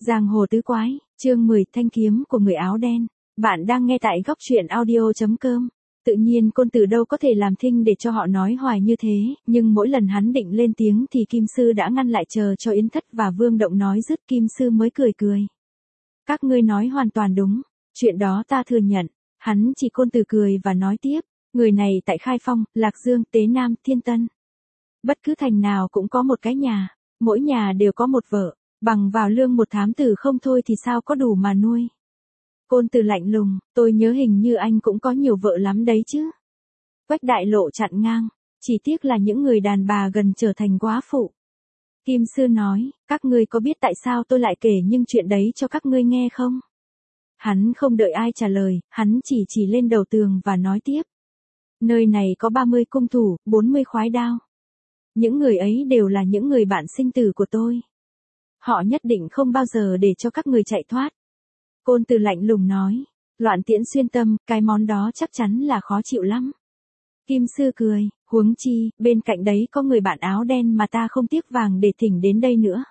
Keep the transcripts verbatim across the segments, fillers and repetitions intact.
Giang hồ tứ quái, chương mười, thanh kiếm của người áo đen. Bạn đang nghe tại góc truyện audio chấm com. Tự nhiên Côn Tử đâu có thể làm thinh để cho họ nói hoài như thế, nhưng mỗi lần hắn định lên tiếng thì Kim Sư đã ngăn lại chờ cho Yến Thất và Vương Động nói dứt Kim Sư mới cười cười. Các ngươi nói hoàn toàn đúng, chuyện đó ta thừa nhận. Hắn chỉ Côn Tử cười và nói tiếp, người này tại Khai Phong, Lạc Dương, Tế Nam, Thiên Tân. Bất cứ thành nào cũng có một cái nhà, mỗi nhà đều có một vợ. Bằng vào lương một thám tử không thôi thì sao có đủ mà nuôi. Côn Tử lạnh lùng, tôi nhớ hình như anh cũng có nhiều vợ lắm đấy chứ. Quách Đại Lộ chặn ngang, chỉ tiếc là những người đàn bà gần trở thành quá phụ. Kim Sư nói, các ngươi có biết tại sao tôi lại kể những chuyện đấy cho các ngươi nghe không? Hắn không đợi ai trả lời, hắn chỉ chỉ lên đầu tường và nói tiếp. Nơi này có ba mươi cung thủ, bốn mươi khoái đao. Những người ấy đều là những người bạn sinh tử của tôi. Họ nhất định không bao giờ để cho các người chạy thoát. Côn Tử lạnh lùng nói, loạn tiễn xuyên tâm, cái món đó chắc chắn là khó chịu lắm. Kim Sư cười, huống chi, bên cạnh đấy có người bạn áo đen mà ta không tiếc vàng để thỉnh đến đây nữa.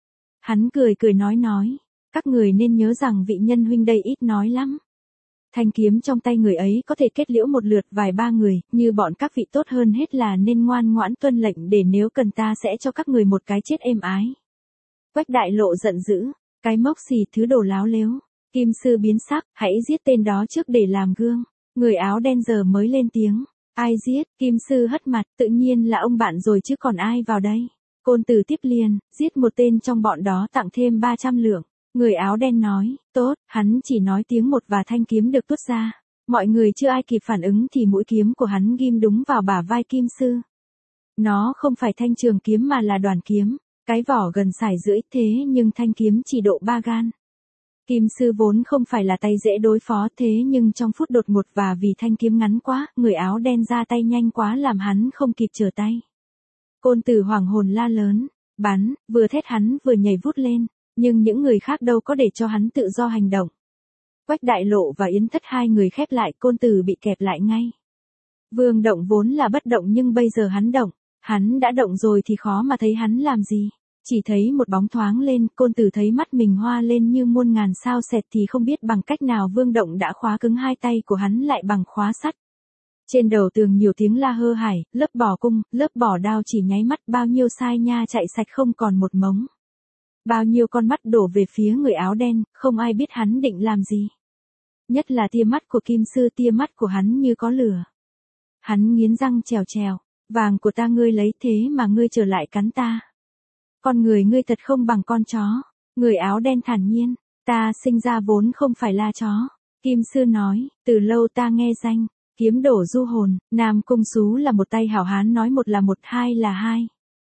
Hắn cười cười nói nói, các người nên nhớ rằng vị nhân huynh đây ít nói lắm. Thanh kiếm trong tay người ấy có thể kết liễu một lượt vài ba người, như bọn các vị tốt hơn hết là nên ngoan ngoãn tuân lệnh để nếu cần ta sẽ cho các người một cái chết êm ái. Quách Đại Lộ giận dữ, cái mốc xì thứ đồ láo lếu. Kim Sư biến sắc, hãy giết tên đó trước để làm gương. Người áo đen giờ mới lên tiếng. Ai giết? Kim Sư hất mặt, tự nhiên là ông bạn rồi chứ còn ai vào đây. Côn Tử tiếp liền, giết một tên trong bọn đó tặng thêm ba trăm lượng. Người áo đen nói, tốt, hắn chỉ nói tiếng một và thanh kiếm được tuốt ra. Mọi người chưa ai kịp phản ứng thì mũi kiếm của hắn ghim đúng vào bả vai Kim Sư. Nó không phải thanh trường kiếm mà là đoàn kiếm. Cái vỏ gần sải rưỡi thế nhưng thanh kiếm chỉ độ ba gan. Kim Sư vốn không phải là tay dễ đối phó thế nhưng trong phút đột ngột và vì thanh kiếm ngắn quá, người áo đen ra tay nhanh quá làm hắn không kịp trở tay. Côn Tử hoảng hồn la lớn, bắn, vừa thét hắn vừa nhảy vút lên, nhưng những người khác đâu có để cho hắn tự do hành động. Quách Đại Lộ và Yến Thất hai người khép lại, Côn Tử bị kẹp lại ngay. Vương Động vốn là bất động nhưng bây giờ hắn động, hắn đã động rồi thì khó mà thấy hắn làm gì. Chỉ thấy một bóng thoáng lên, Côn Tử thấy mắt mình hoa lên như muôn ngàn sao sệt thì không biết bằng cách nào Vương Động đã khóa cứng hai tay của hắn lại bằng khóa sắt. Trên đầu tường nhiều tiếng la hơ hải, lớp bỏ cung, lớp bỏ đao chỉ nháy mắt bao nhiêu sai nha chạy sạch không còn một mống. Bao nhiêu con mắt đổ về phía người áo đen, không ai biết hắn định làm gì. Nhất là tia mắt của Kim Sư, tia mắt của hắn như có lửa. Hắn nghiến răng trèo trèo, vàng của ta ngươi lấy thế mà ngươi trở lại cắn ta. Con người ngươi thật không bằng con chó. Người áo đen thản nhiên, ta sinh ra vốn không phải là chó. Kim Sư nói, từ lâu ta nghe danh, kiếm đổ du hồn, Nam Cung Sú là một tay hảo hán nói một là một, hai là hai.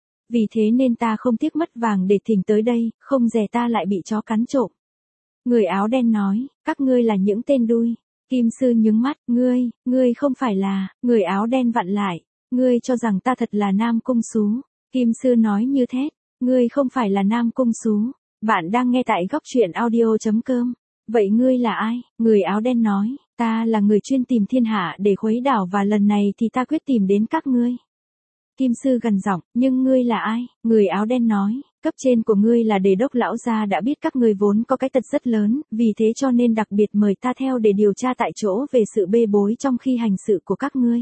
Vì thế nên ta không tiếc mất vàng để thỉnh tới đây, không dè ta lại bị chó cắn trộm. Người áo đen nói, các ngươi là những tên đui. Kim Sư nhướng mắt, ngươi, ngươi không phải là, người áo đen vặn lại, ngươi cho rằng ta thật là Nam Cung Sú. Kim Sư nói như thét. Ngươi không phải là Nam Cung Sú. Bạn đang nghe tại góc truyện audio chấm com. Vậy ngươi là ai? Người áo đen nói, ta là người chuyên tìm thiên hạ để khuấy đảo và lần này thì ta quyết tìm đến các ngươi. Kim Sư gần giọng, nhưng ngươi là ai? Người áo đen nói, cấp trên của ngươi là Đề đốc lão gia đã biết các ngươi vốn có cái tật rất lớn, vì thế cho nên đặc biệt mời ta theo để điều tra tại chỗ về sự bê bối trong khi hành sự của các ngươi.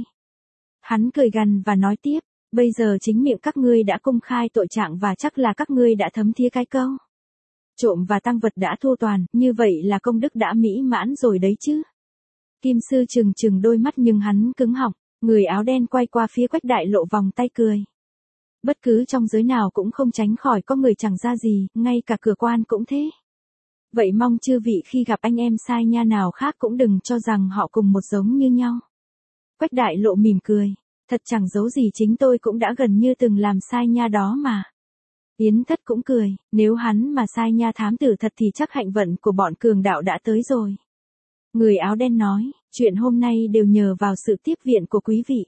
Hắn cười gằn và nói tiếp. Bây giờ chính miệng các ngươi đã công khai tội trạng và chắc là các ngươi đã thấm thía cái câu. Trộm và tang vật đã thua toàn, như vậy là công đức đã mỹ mãn rồi đấy chứ. Kim Sư trừng trừng đôi mắt nhưng hắn cứng họng, người áo đen quay qua phía Quách Đại Lộ vòng tay cười. Bất cứ trong giới nào cũng không tránh khỏi có người chẳng ra gì, ngay cả cửa quan cũng thế. Vậy mong chư vị khi gặp anh em sai nha nào khác cũng đừng cho rằng họ cùng một giống như nhau. Quách Đại Lộ mỉm cười. Thật chẳng giấu gì chính tôi cũng đã gần như từng làm sai nha đó mà. Yến Thất cũng cười, nếu hắn mà sai nha thám tử thật thì chắc hạnh vận của bọn cường đạo đã tới rồi. Người áo đen nói, chuyện hôm nay đều nhờ vào sự tiếp viện của quý vị.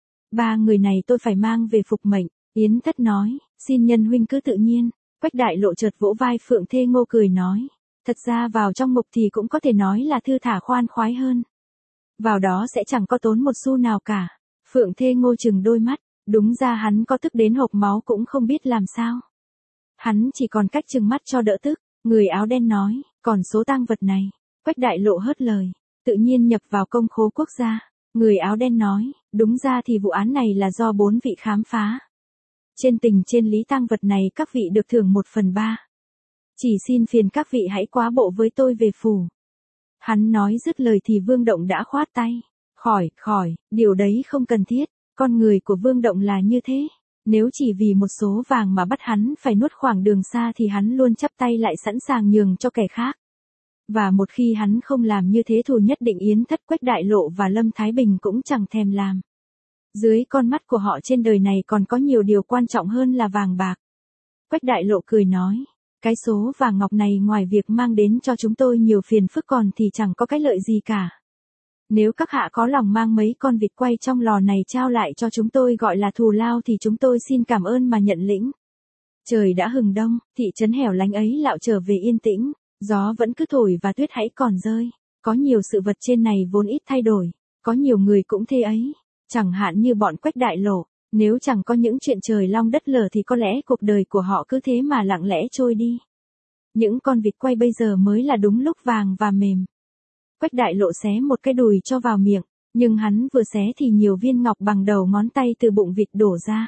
Ba người này tôi phải mang về phục mệnh. Yến Thất nói, xin nhân huynh cứ tự nhiên. Quách Đại Lộ chợt vỗ vai Phượng Thê Ngô cười nói, thật ra vào trong ngục thì cũng có thể nói là thư thả khoan khoái hơn. Vào đó sẽ chẳng có tốn một xu nào cả. Phượng Thê Ngô chừng đôi mắt, đúng ra hắn có tức đến hộc máu cũng không biết làm sao. Hắn chỉ còn cách chừng mắt cho đỡ tức, Người áo đen nói, còn số tang vật này. Quách Đại Lộ hớt lời, tự nhiên nhập vào công khố quốc gia. Người áo đen nói, đúng ra thì vụ án này là do bốn vị khám phá. Trên tình trên lý tang vật này các vị được thưởng một phần ba. Chỉ xin phiền các vị hãy quá bộ với tôi về phủ. Hắn nói dứt lời thì Vương Động đã khoát tay. Khỏi, khỏi, điều đấy không cần thiết. Con người của Vương Động là như thế. Nếu chỉ vì một số vàng mà bắt hắn phải nuốt khoảng đường xa thì hắn luôn chắp tay lại sẵn sàng nhường cho kẻ khác. Và một khi hắn không làm như thế thù nhất định Yến Thất, Quách Đại Lộ và Lâm Thái Bình cũng chẳng thèm làm. Dưới con mắt của họ trên đời này còn có nhiều điều quan trọng hơn là vàng bạc. Quách Đại Lộ cười nói, cái số vàng ngọc này ngoài việc mang đến cho chúng tôi nhiều phiền phức còn thì chẳng có cái lợi gì cả. Nếu các hạ có lòng mang mấy con vịt quay trong lò này trao lại cho chúng tôi gọi là thù lao thì chúng tôi xin cảm ơn mà nhận lĩnh. Trời đã hừng đông, thị trấn hẻo lánh ấy lạo trở về yên tĩnh, gió vẫn cứ thổi và tuyết hãy còn rơi. Có nhiều sự vật trên này vốn ít thay đổi, có nhiều người cũng thế ấy. Chẳng hạn như bọn Quách Đại Lộ, nếu chẳng có những chuyện trời long đất lở thì có lẽ cuộc đời của họ cứ thế mà lặng lẽ trôi đi. Những con vịt quay bây giờ mới là đúng lúc vàng và mềm. Quách Đại Lộ xé một cái đùi cho vào miệng, nhưng hắn vừa xé thì nhiều viên ngọc bằng đầu ngón tay từ bụng vịt đổ ra.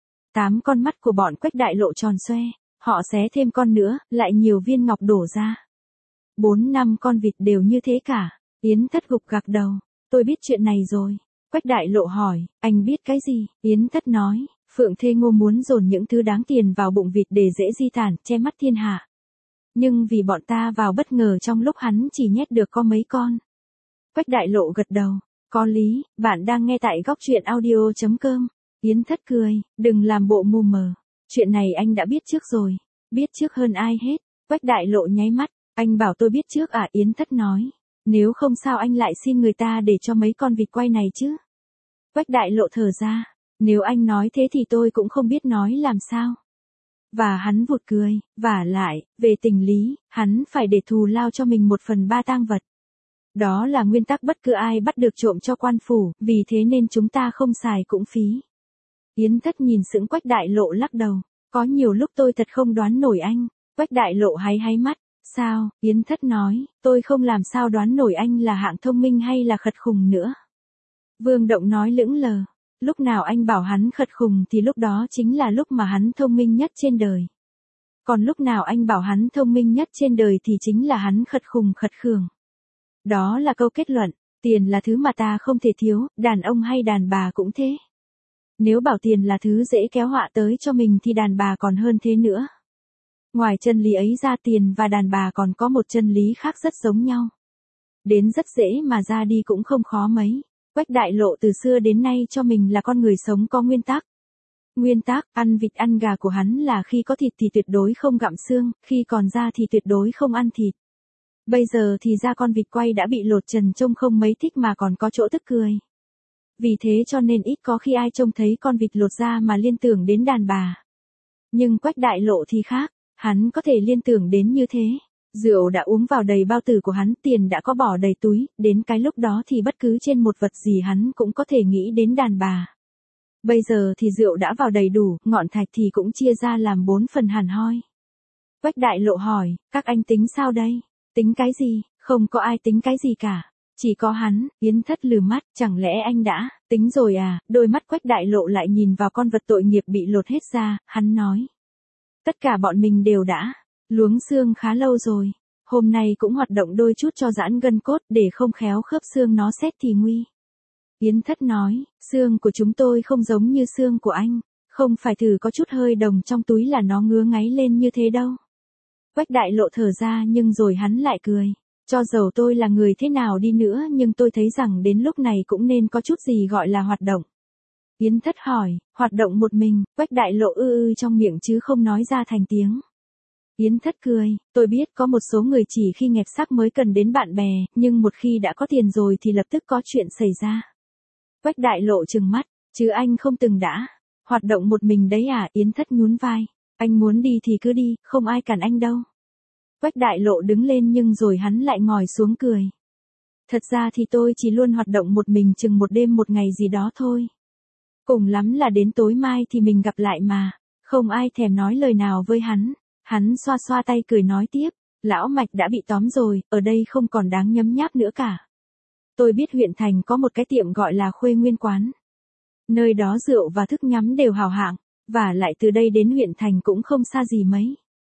Tám con mắt của bọn Quách Đại Lộ tròn xoe, họ xé thêm con nữa, lại nhiều viên ngọc đổ ra. Bốn năm con vịt đều như thế cả. Yến Thất gục gặc đầu, tôi biết chuyện này rồi. Quách Đại Lộ hỏi, anh biết cái gì? Yến Thất nói, Phượng Thê Ngô muốn dồn những thứ đáng tiền vào bụng vịt để dễ di tản, che mắt thiên hạ. Nhưng vì bọn ta vào bất ngờ trong lúc hắn chỉ nhét được có mấy con. Quách Đại Lộ gật đầu, có lý, bạn đang nghe tại góc truyện audio chấm com. Yến Thất cười, đừng làm bộ mù mờ. Chuyện này anh đã biết trước rồi, biết trước hơn ai hết. Quách Đại Lộ nháy mắt, anh bảo tôi biết trước à? Yến Thất nói, nếu không sao anh lại xin người ta để cho mấy con vịt quay này chứ. Quách Đại Lộ thở ra, nếu anh nói thế thì tôi cũng không biết nói làm sao. Và hắn vụt cười, vả lại, về tình lý, hắn phải để thù lao cho mình một phần ba tang vật. Đó là nguyên tắc bất cứ ai bắt được trộm cho quan phủ, vì thế nên chúng ta không xài cũng phí. Yến Thất nhìn sững Quách Đại Lộ lắc đầu, có nhiều lúc tôi thật không đoán nổi anh. Quách Đại Lộ háy háy mắt, sao? Yến Thất nói, tôi không làm sao đoán nổi anh là hạng thông minh hay là khật khùng nữa. Vương Động nói lững lờ, lúc nào anh bảo hắn khật khùng thì lúc đó chính là lúc mà hắn thông minh nhất trên đời. Còn lúc nào anh bảo hắn thông minh nhất trên đời thì chính là hắn khật khùng khật khường. Đó là câu kết luận, tiền là thứ mà ta không thể thiếu, đàn ông hay đàn bà cũng thế. Nếu bảo tiền là thứ dễ kéo họa tới cho mình thì đàn bà còn hơn thế nữa. Ngoài chân lý ấy ra tiền và đàn bà còn có một chân lý khác rất giống nhau. Đến rất dễ mà ra đi cũng không khó mấy. Quách Đại Lộ từ xưa đến nay cho mình là con người sống có nguyên tắc. Nguyên tắc, ăn vịt ăn gà của hắn là khi có thịt thì tuyệt đối không gặm xương, khi còn da thì tuyệt đối không ăn thịt. Bây giờ thì da con vịt quay đã bị lột trần trông không mấy thích mà còn có chỗ tức cười. Vì thế cho nên ít có khi ai trông thấy con vịt lột da mà liên tưởng đến đàn bà. Nhưng Quách Đại Lộ thì khác, hắn có thể liên tưởng đến như thế. Rượu đã uống vào đầy bao tử của hắn, tiền đã có bỏ đầy túi, đến cái lúc đó thì bất cứ trên một vật gì hắn cũng có thể nghĩ đến đàn bà. Bây giờ thì rượu đã vào đầy đủ, ngọn thạch thì cũng chia ra làm bốn phần hẳn hoi. Quách Đại Lộ hỏi, các anh tính sao đây? Tính cái gì? Không có ai tính cái gì cả. Chỉ có hắn. Yến Thất lừ mắt, chẳng lẽ anh đã tính rồi à? Đôi mắt Quách Đại Lộ lại nhìn vào con vật tội nghiệp bị lột hết ra, hắn nói. Tất cả bọn mình đều đã luống xương khá lâu rồi. Hôm nay cũng hoạt động đôi chút cho giãn gân cốt để không khéo khớp xương nó xét thì nguy. Yến Thất nói, xương của chúng tôi không giống như xương của anh. Không phải thử có chút hơi đồng trong túi là nó ngứa ngáy lên như thế đâu. Quách Đại Lộ thở ra nhưng rồi hắn lại cười. Cho dầu tôi là người thế nào đi nữa nhưng tôi thấy rằng đến lúc này cũng nên có chút gì gọi là hoạt động. Yến Thất hỏi, hoạt động một mình? Quách Đại Lộ ư ư trong miệng chứ không nói ra thành tiếng. Yến Thất cười, tôi biết có một số người chỉ khi nghẹt sắc mới cần đến bạn bè, nhưng một khi đã có tiền rồi thì lập tức có chuyện xảy ra. Quách Đại Lộ trừng mắt, chứ anh không từng đã hoạt động một mình đấy à? Yến Thất nhún vai, anh muốn đi thì cứ đi, không ai cản anh đâu. Quách Đại Lộ đứng lên nhưng rồi hắn lại ngồi xuống cười. Thật ra thì tôi chỉ luôn hoạt động một mình chừng một đêm một ngày gì đó thôi. Cùng lắm là đến tối mai thì mình gặp lại mà. Không ai thèm nói lời nào với hắn. Hắn xoa xoa tay cười nói tiếp, Lão Mạch đã bị tóm rồi, ở đây không còn đáng nhấm nháp nữa cả. Tôi biết huyện thành có một cái tiệm gọi là Khuê Nguyên Quán. Nơi đó rượu và thức nhắm đều hào hạng, và lại từ đây đến huyện thành cũng không xa gì mấy.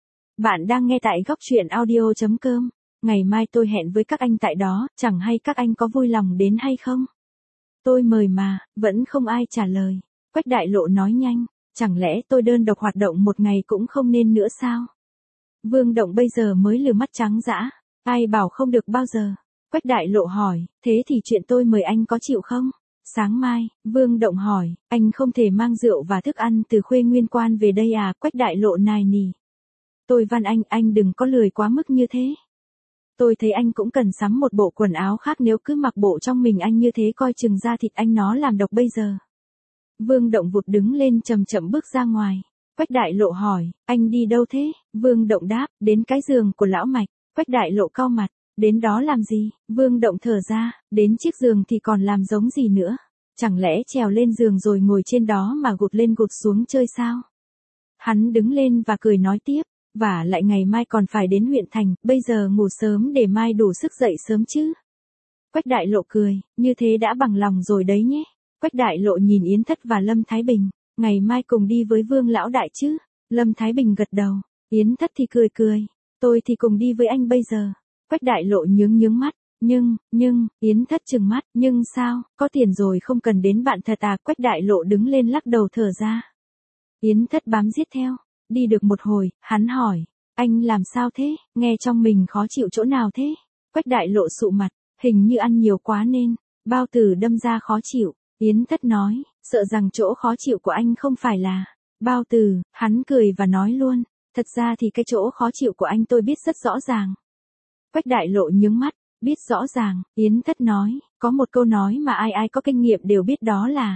Bạn đang nghe tại góc truyện audio.com. Ngày mai tôi hẹn với các anh tại đó, chẳng hay các anh có vui lòng đến hay không? Tôi mời mà, vẫn không ai trả lời. Quách Đại Lộ nói nhanh, chẳng lẽ tôi đơn độc hoạt động một ngày cũng không nên nữa sao? Vương Động bây giờ mới lừ mắt trắng dã, ai bảo không được bao giờ? Quách Đại Lộ hỏi, thế thì chuyện tôi mời anh có chịu không? Sáng mai, Vương Động hỏi, anh không thể mang rượu và thức ăn từ Khuê Nguyên Quan về đây à? Quách Đại Lộ nài nỉ. Tôi van anh, anh đừng có lười quá mức như thế. Tôi thấy anh cũng cần sắm một bộ quần áo khác, nếu cứ mặc bộ trong mình anh như thế coi chừng da thịt anh nó làm độc bây giờ. Vương Động vụt đứng lên chậm chậm bước ra ngoài. Quách Đại Lộ hỏi, anh đi đâu thế? Vương Động đáp, đến cái giường của lão Mạch. Quách Đại Lộ cau mặt, đến đó làm gì? Vương Động thở ra, đến chiếc giường thì còn làm giống gì nữa? Chẳng lẽ trèo lên giường rồi ngồi trên đó mà gục lên gục xuống chơi sao? Hắn đứng lên và cười nói tiếp, và lại ngày mai còn phải đến huyện thành, bây giờ ngủ sớm để mai đủ sức dậy sớm chứ. Quách Đại Lộ cười, như thế đã bằng lòng rồi đấy nhé. Quách Đại Lộ nhìn Yến Thất và Lâm Thái Bình, ngày mai cùng đi với Vương lão đại chứ? Lâm Thái Bình gật đầu, Yến Thất thì cười cười, tôi thì cùng đi với anh bây giờ. Quách Đại Lộ nhướng nhướng mắt, nhưng, nhưng, Yến Thất trừng mắt, nhưng sao, có tiền rồi không cần đến bạn thật à? Quách Đại Lộ đứng lên lắc đầu thở ra. Yến Thất bám giết theo, đi được một hồi, hắn hỏi, anh làm sao thế, nghe trong mình khó chịu chỗ nào thế? Quách Đại Lộ sụ mặt, hình như ăn nhiều quá nên, bao tử đâm ra khó chịu. Yến Thất nói, sợ rằng chỗ khó chịu của anh không phải là bao tử. Hắn cười và nói luôn, thật ra thì cái chỗ khó chịu của anh tôi biết rất rõ ràng. Quách Đại Lộ nhướng mắt, biết rõ ràng. Yến Thất nói, có một câu nói mà ai ai có kinh nghiệm đều biết, đó là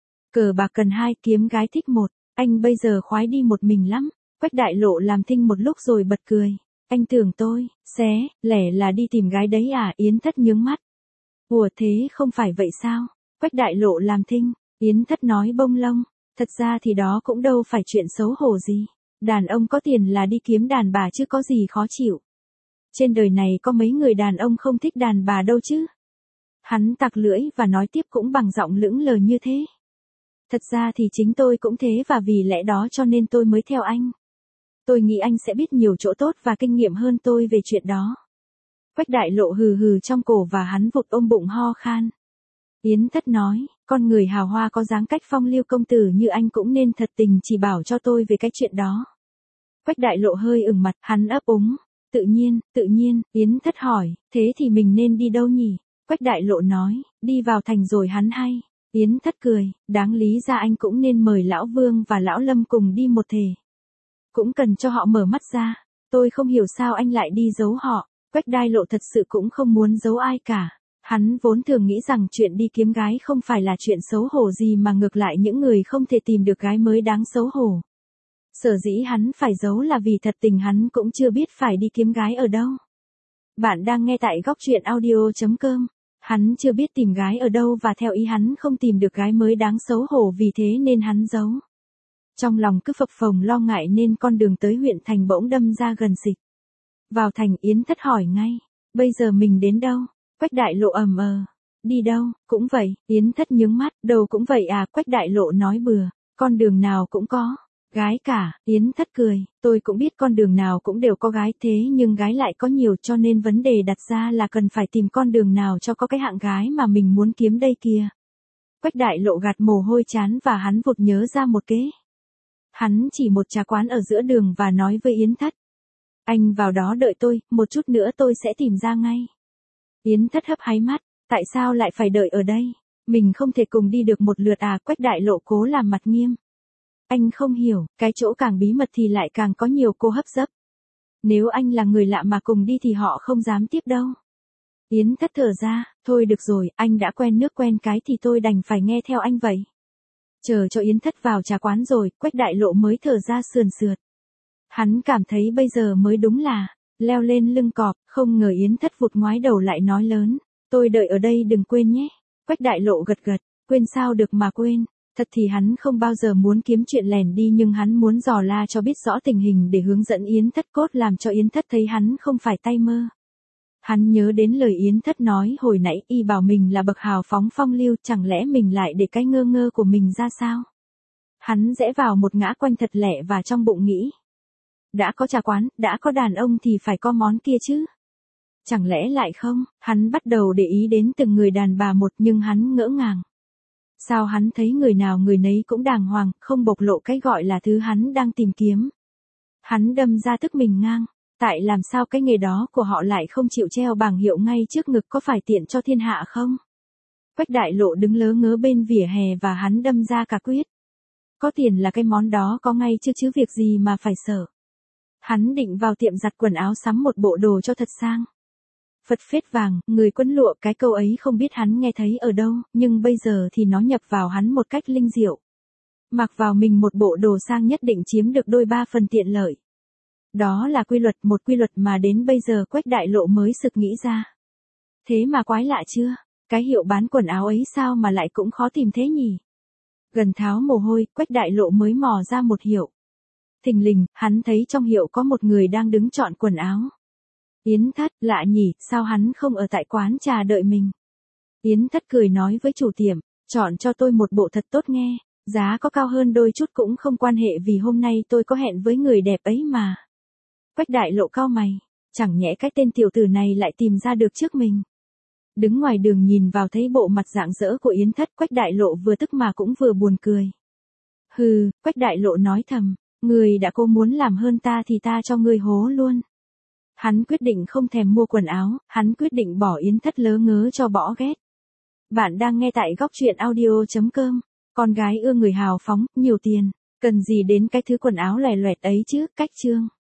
cờ bạc cần hai, kiếm gái thích một. Anh bây giờ khoái đi một mình lắm. Quách Đại Lộ làm thinh một lúc rồi bật cười, anh tưởng tôi xé lẻ là đi tìm gái đấy à? Yến Thất nhướng mắt, ủa thế không phải vậy sao? Quách Đại Lộ làm thinh. Yến Thất nói bông lông, thật ra thì đó cũng đâu phải chuyện xấu hổ gì. Đàn ông có tiền là đi kiếm đàn bà chứ có gì khó chịu. Trên đời này có mấy người đàn ông không thích đàn bà đâu chứ. Hắn tặc lưỡi và nói tiếp cũng bằng giọng lững lờ như thế. Thật ra thì chính tôi cũng thế, và vì lẽ đó cho nên tôi mới theo anh. Tôi nghĩ anh sẽ biết nhiều chỗ tốt và kinh nghiệm hơn tôi về chuyện đó. Quách Đại Lộ hừ hừ trong cổ và hắn vụt ôm bụng ho khan. Yến Thất nói, con người hào hoa có dáng cách phong lưu công tử như anh cũng nên thật tình chỉ bảo cho tôi về cái chuyện đó. Quách Đại Lộ hơi ửng mặt, hắn ấp úng. Tự nhiên, tự nhiên. Yến Thất hỏi, thế thì mình nên đi đâu nhỉ? Quách Đại Lộ nói, đi vào thành rồi hắn hay. Yến Thất cười, đáng lý ra anh cũng nên mời Lão Vương và Lão Lâm cùng đi một thể. Cũng cần cho họ mở mắt ra. Tôi không hiểu sao anh lại đi giấu họ. Quách Đại Lộ thật sự cũng không muốn giấu ai cả. Hắn vốn thường nghĩ rằng chuyện đi kiếm gái không phải là chuyện xấu hổ gì, mà ngược lại những người không thể tìm được gái mới đáng xấu hổ. Sở dĩ hắn phải giấu là vì thật tình hắn cũng chưa biết phải đi kiếm gái ở đâu. Bạn đang nghe tại góc truyện audio.com. Hắn chưa biết tìm gái ở đâu và theo ý hắn không tìm được gái mới đáng xấu hổ, vì thế nên hắn giấu. Trong lòng cứ phập phồng lo ngại nên con đường tới huyện thành bỗng đâm ra gần xịch. Vào thành, Yến Thất hỏi ngay, bây giờ mình đến đâu? Quách Đại Lộ ầm ờ, đi đâu? Cũng vậy. Yến Thất nhướng mắt, đâu cũng vậy à? Quách Đại Lộ nói bừa, con đường nào cũng có gái cả. Yến Thất cười, tôi cũng biết con đường nào cũng đều có gái, thế nhưng gái lại có nhiều, cho nên vấn đề đặt ra là cần phải tìm con đường nào cho có cái hạng gái mà mình muốn kiếm đây kìa. Quách Đại Lộ gạt mồ hôi chán và hắn vụt nhớ ra một kế. Hắn chỉ một trà quán ở giữa đường và nói với Yến Thất, anh vào đó đợi tôi, một chút nữa tôi sẽ tìm ra ngay. Yến Thất hấp háy mắt, tại sao lại phải đợi ở đây? Mình không thể cùng đi được một lượt à? Quách Đại Lộ cố làm mặt nghiêm. Anh không hiểu, cái chỗ càng bí mật thì lại càng có nhiều cô hấp dấp. Nếu anh là người lạ mà cùng đi thì họ không dám tiếp đâu. Yến Thất thở ra, thôi được rồi, anh đã quen nước quen cái thì tôi đành phải nghe theo anh vậy. Chờ cho Yến Thất vào trà quán rồi, Quách Đại Lộ mới thở ra sườn sượt. Hắn cảm thấy bây giờ mới đúng là leo lên lưng cọp. Không ngờ Yến Thất vụt ngoái đầu lại nói lớn, tôi đợi ở đây đừng quên nhé. Quách Đại Lộ gật gật, quên sao được mà quên. Thật thì hắn không bao giờ muốn kiếm chuyện lèn đi, nhưng hắn muốn dò la cho biết rõ tình hình để hướng dẫn Yến Thất, cốt làm cho Yến Thất thấy hắn không phải tay mơ. Hắn nhớ đến lời Yến Thất nói hồi nãy, y bảo mình là bậc hào phóng phong lưu, chẳng lẽ mình lại để cái ngơ ngơ của mình ra sao? Hắn rẽ vào một ngã quanh thật lẹ và trong bụng nghĩ. Đã có trà quán, đã có đàn ông thì phải có món kia chứ. Chẳng lẽ lại không? Hắn bắt đầu để ý đến từng người đàn bà một, nhưng hắn ngỡ ngàng. Sao hắn thấy người nào người nấy cũng đàng hoàng, không bộc lộ cái gọi là thứ hắn đang tìm kiếm. Hắn đâm ra tức mình ngang. Tại làm sao cái nghề đó của họ lại không chịu treo bảng hiệu ngay trước ngực, có phải tiện cho thiên hạ không? Quách Đại Lộ đứng lớ ngớ bên vỉa hè và hắn đâm ra cả quyết. Có tiền là cái món đó có ngay chứ chứ việc gì mà phải sợ. Hắn định vào tiệm giặt quần áo sắm một bộ đồ cho thật sang. Phật phết vàng, người quấn lụa, cái câu ấy không biết hắn nghe thấy ở đâu, nhưng bây giờ thì nó nhập vào hắn một cách linh diệu. Mặc vào mình một bộ đồ sang nhất định chiếm được đôi ba phần tiện lợi. Đó là quy luật, một quy luật mà đến bây giờ Quách Đại Lộ mới sực nghĩ ra. Thế mà quái lạ chưa, cái hiệu bán quần áo ấy sao mà lại cũng khó tìm thế nhỉ? Gần tháo mồ hôi, Quách Đại Lộ mới mò ra một hiệu. Thình lình, hắn thấy trong hiệu có một người đang đứng chọn quần áo. Yến Thất, lạ nhỉ, sao hắn không ở tại quán trà đợi mình? Yến Thất cười nói với chủ tiệm, chọn cho tôi một bộ thật tốt nghe, giá có cao hơn đôi chút cũng không quan hệ vì hôm nay tôi có hẹn với người đẹp ấy mà. Quách Đại Lộ cau mày, chẳng nhẽ cái tên tiểu tử này lại tìm ra được trước mình. Đứng ngoài đường nhìn vào thấy bộ mặt rạng rỡ của Yến Thất, Quách Đại Lộ vừa tức mà cũng vừa buồn cười. Hừ, Quách Đại Lộ nói thầm, người đã cố muốn làm hơn ta thì ta cho ngươi hố luôn. Hắn quyết định không thèm mua quần áo, hắn quyết định bỏ Yến Thất lớ ngớ cho bỏ ghét. Bạn đang nghe tại góc truyện audio chấm com, con gái ưa người hào phóng, nhiều tiền, cần gì đến cái thứ quần áo lòe loẹt ấy chứ, cách chương.